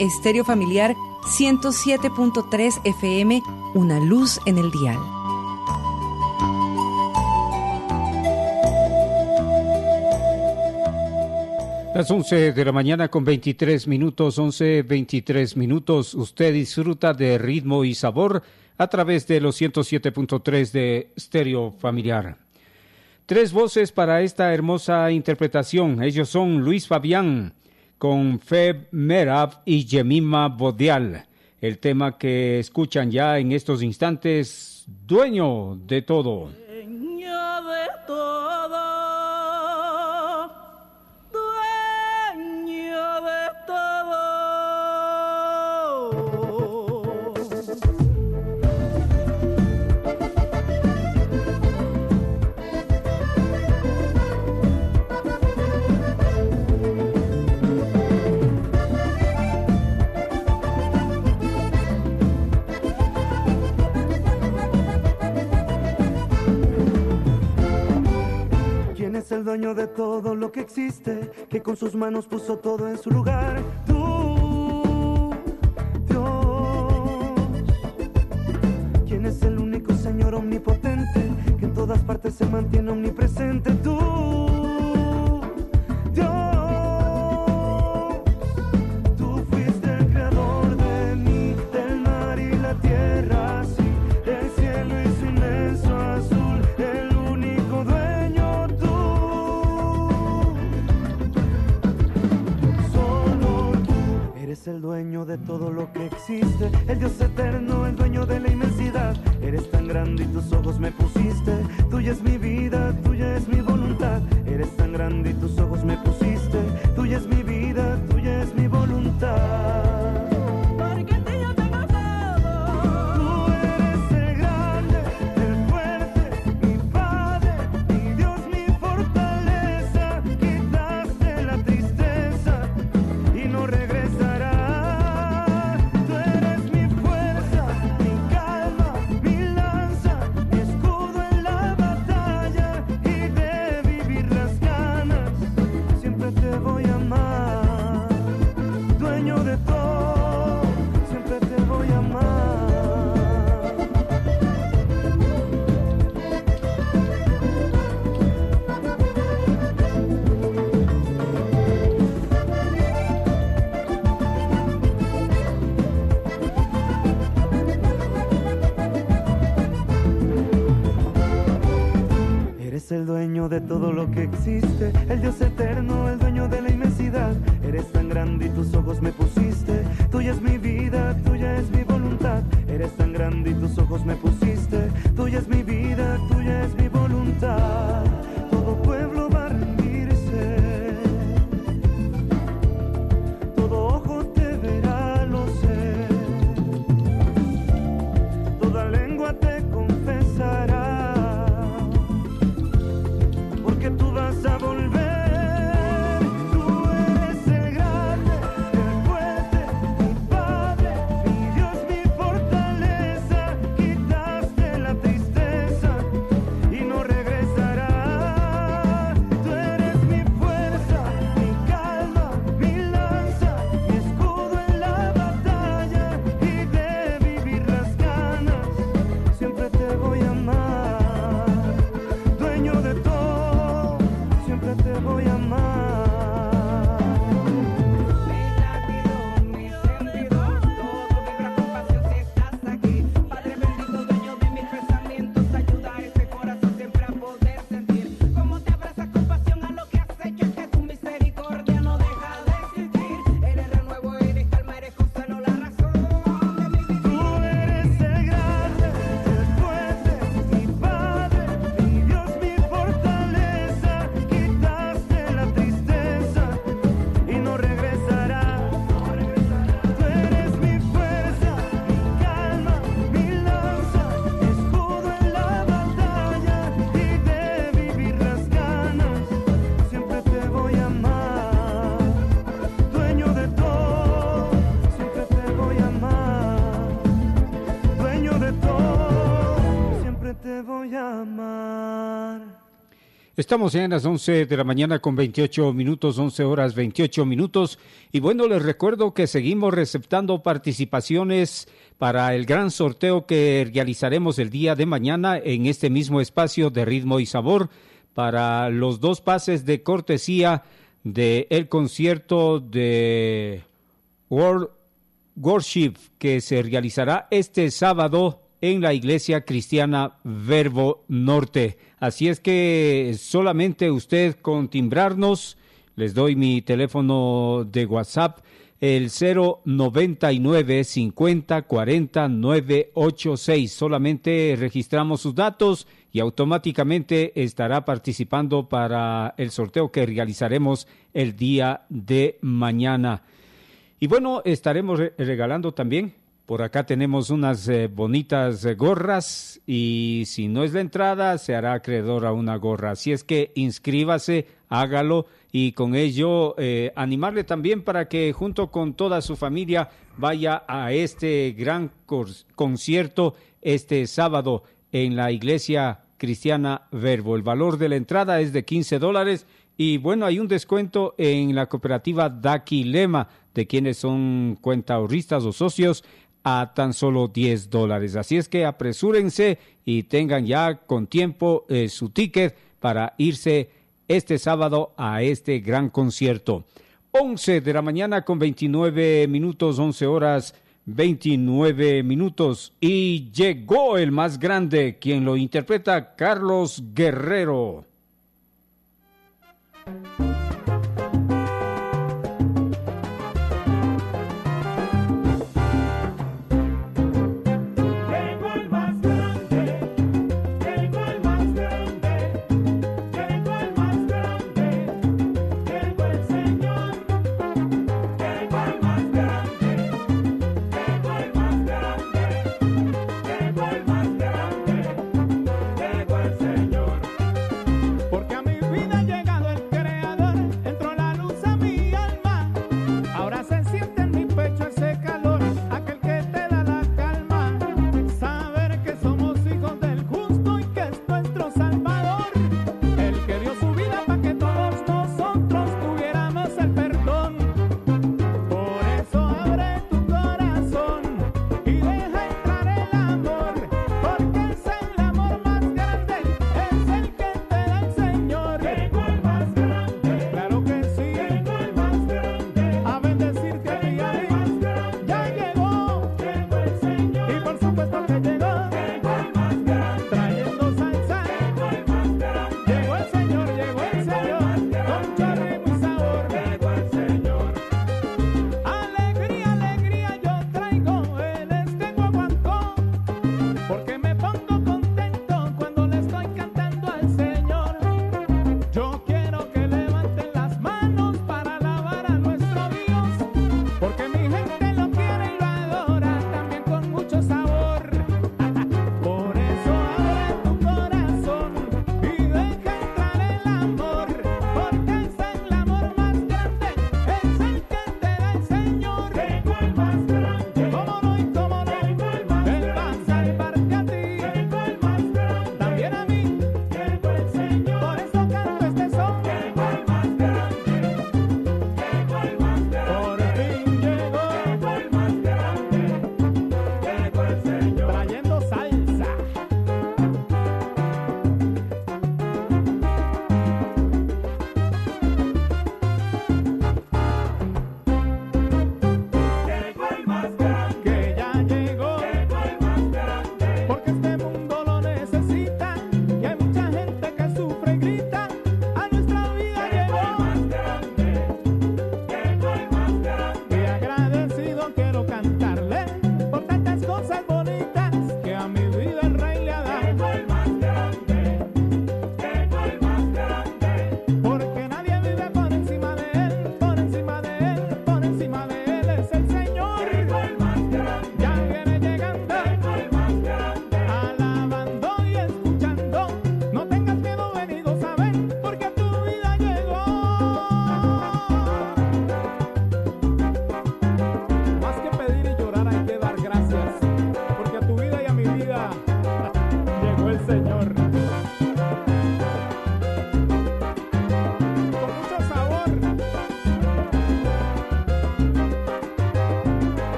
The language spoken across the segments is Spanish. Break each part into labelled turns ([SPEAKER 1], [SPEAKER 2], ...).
[SPEAKER 1] Estéreo Familiar 107.3 FM, una luz en el dial.
[SPEAKER 2] Las 11 de la mañana con 23 minutos, 11:23 minutos. Usted disfruta de ritmo y sabor a través de los 107.3 de Estéreo Familiar. Tres voces para esta hermosa interpretación. Ellos son Luis Fabián con Feb Merab y Jemima Bodial. El tema que escuchan ya en estos instantes, Dueño de Todo.
[SPEAKER 3] Dueño de todo.
[SPEAKER 4] Es el dueño de todo lo que existe, que con sus manos puso todo en su lugar. Tú, Dios, quien es el único Señor omnipotente, que en todas partes se mantiene omnipresente. Tú, Dios, tú fuiste el creador de mí, del mar y la tierra, sí, el cielo y su inmenso azul, el único dueño. Eres el dueño de todo lo que existe, el Dios eterno, el dueño de la inmensidad. Eres tan grande y tus ojos me pusiste. Tuya es mi vida, tuya es mi voluntad. Eres tan grande y tus ojos me pusiste. Tuya es mi vida, tuya es mi voluntad. Porque en ti yo tengo todo. Tú eres el grande, el fuerte, mi Padre, mi Dios, mi fortaleza. Quitaste la tristeza y no regresarás. El dueño de todo lo que existe, el Dios eterno, el dueño de la inmensidad. Eres tan grande y tus ojos me pusiste. Tuya es mi vida, tuya es mi voluntad. Eres tan grande y tus ojos me pusiste. Tuya es mi vida, tuya es mi voluntad. Todo pueblo va a rendirse, todo ojo te verá, lo sé. Toda lengua te confesará. Que tú vas a volver, tú eres el grande, el fuerte, mi Padre, mi Dios,
[SPEAKER 2] Estamos ya en las 11 de la mañana con 28 minutos, 11 horas 28 minutos. Y bueno, les recuerdo que seguimos receptando participaciones para el gran sorteo que realizaremos el día de mañana en este mismo espacio de Ritmo y Sabor para los 2 pases de cortesía del concierto de World Worship que se realizará este sábado en la Iglesia Cristiana Verbo Norte. Así es que solamente usted con timbrarnos, les doy mi teléfono de WhatsApp, el 099 50 40 986. Solamente registramos sus datos y automáticamente estará participando para el sorteo que realizaremos el día de mañana. Y bueno, estaremos regalando también. Por acá tenemos unas bonitas gorras y si no es la entrada, se hará acreedor a una gorra. Así es que inscríbase, hágalo y con ello animarle también para que junto con toda su familia vaya a este gran concierto este sábado en la Iglesia Cristiana Verbo. El valor de la entrada es de $15 y bueno, hay un descuento en la cooperativa Daquilema de quienes son cuentaahorristas o socios a tan solo $10. Así es que apresúrense y tengan ya con tiempo su ticket para irse este sábado a este gran concierto. 11 de la mañana con 29 minutos, 11 horas 29 minutos. Y llegó el más grande, quien lo interpreta Carlos Guerrero.
[SPEAKER 5] Porque a mi vida ha llegado el Creador.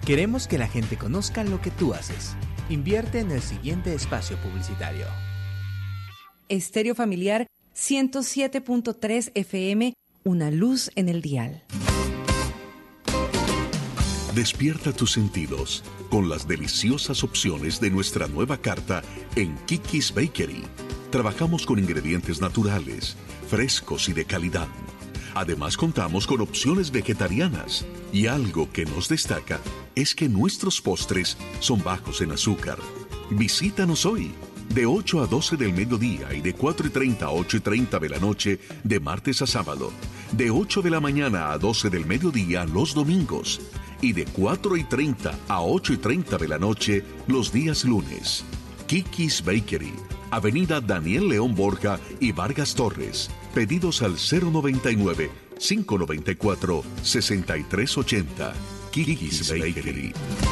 [SPEAKER 5] Queremos que la gente conozca lo que tú haces. Invierte en el siguiente espacio publicitario.
[SPEAKER 1] Estéreo Familiar 107.3 FM, una luz en el dial.
[SPEAKER 6] Despierta tus sentidos con las deliciosas opciones de nuestra nueva carta en Kiki's Bakery. Trabajamos con ingredientes naturales, frescos y de calidad. Además, contamos con opciones vegetarianas y algo que nos destaca es que nuestros postres son bajos en azúcar. Visítanos hoy, de 8 a 12 del mediodía y de 4:30 a 8:30 de la noche, de martes a sábado. De 8 de la mañana a 12 del mediodía los domingos. Y de 4:30 a 8:30 de la noche los días lunes. Kiki's Bakery, Avenida Daniel León Borja y Vargas Torres. Pedidos al 099-594-6380. Kiki's Bakery.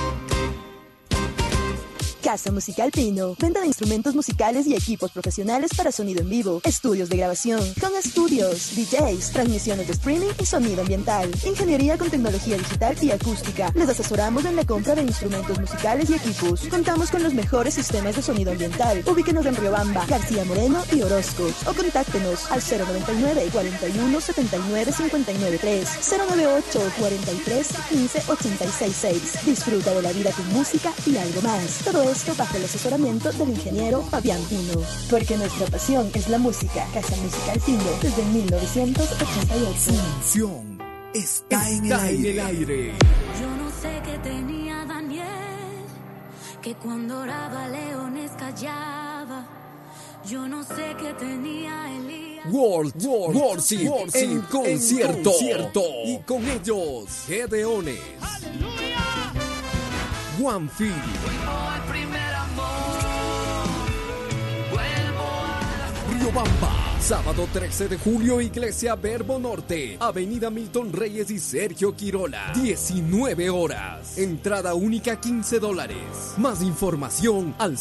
[SPEAKER 7] Casa Musical Pino. Venta de instrumentos musicales y equipos profesionales para sonido en vivo, estudios de grabación, con estudios, DJs, transmisiones de streaming y sonido ambiental. Ingeniería con tecnología digital y acústica. Les asesoramos en la compra de instrumentos musicales y equipos. Contamos con los mejores sistemas de sonido ambiental. Ubíquenos en Riobamba, García Moreno y Orozco. O contáctenos al 099 41 79 59 3, 098 43 15 86 6. Disfruta de la vida con música y algo más. Todo esto bajo el asesoramiento del ingeniero Fabián Pino. Porque nuestra pasión es la música. Casa Musical Pino, desde 1988.
[SPEAKER 8] Función está en el aire.
[SPEAKER 9] Yo no sé qué tenía Daniel, que cuando oraba leones callaba. Yo no sé qué tenía Elías.
[SPEAKER 8] Worship en concierto. Y con ellos, Gedeones. One Feel. Riobamba, sábado 13 de julio, Iglesia Verbo Norte, Avenida Milton Reyes y Sergio Quirola, 19 horas. Entrada única $15. Más información al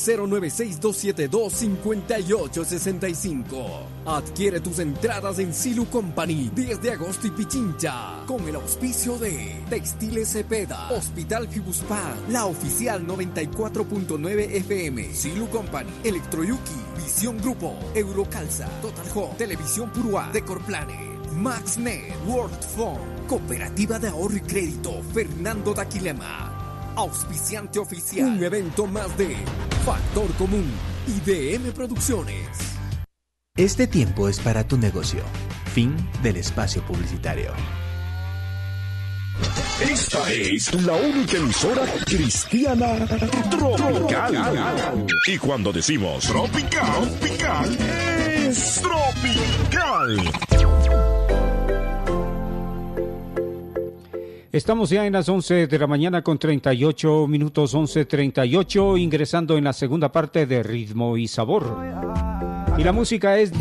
[SPEAKER 8] 096-272-5865. Adquiere tus entradas en Silu Company, 10 de agosto y Pichincha, con el auspicio de Textiles Cepeda, Hospital Fibuspa, la oficial 94.9 FM, Silu Company, Electroyuki, Visión Grupo, Eurocalza, Total Home, Televisión Purua, Decor Planet, MaxNet, World Phone, Cooperativa de Ahorro y Crédito, Fernando Daquilema. Auspiciante oficial. Un evento más de Factor Común y DM Producciones.
[SPEAKER 5] Este tiempo es para tu negocio. Fin del espacio publicitario.
[SPEAKER 10] Esta es la única emisora cristiana tropical. Y cuando decimos tropical, es tropical.
[SPEAKER 2] Estamos ya en las 11 de la mañana con 38 minutos, 11:38, ingresando en la segunda parte de Ritmo y Sabor. Y la música es...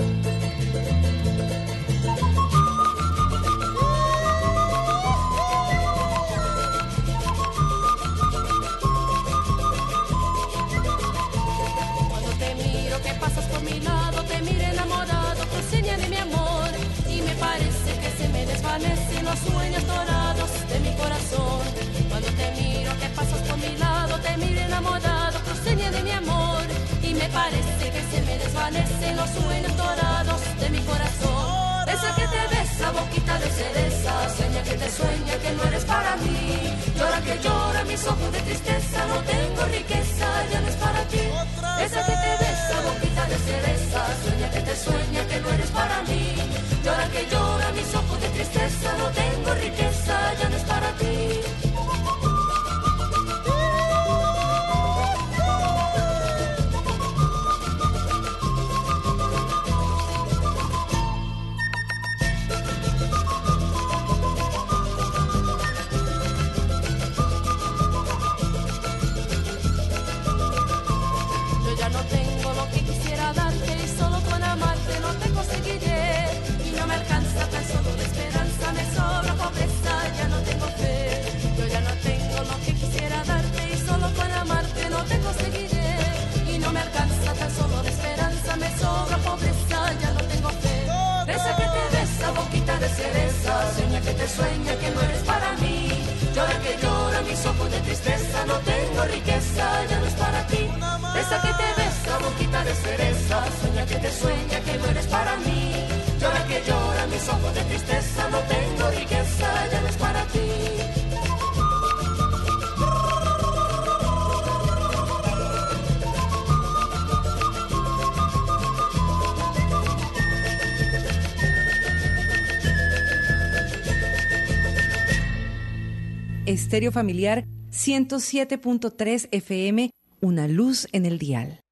[SPEAKER 9] Los sueños dorados de mi corazón. Cuando te miro que pasas por mi lado, te miro enamorado, cruceña de mi amor. Y me parece que se me desvanecen los sueños dorados de mi corazón. Esa que te besa, boquita de cereza, sueña que no eres para mí. Llora que llora, mis ojos de tristeza, no tengo riqueza, ya no es para ti. Esa que te besa, boquita de cereza, sueña que no eres para mí. Llora que llora, mis ojos de tristeza, no tengo riqueza, ya no es para ti. tus ojos de tristeza, no tengo riqueza, ya no es para ti.
[SPEAKER 1] Estéreo Familiar 107.3 FM, una luz en el dial.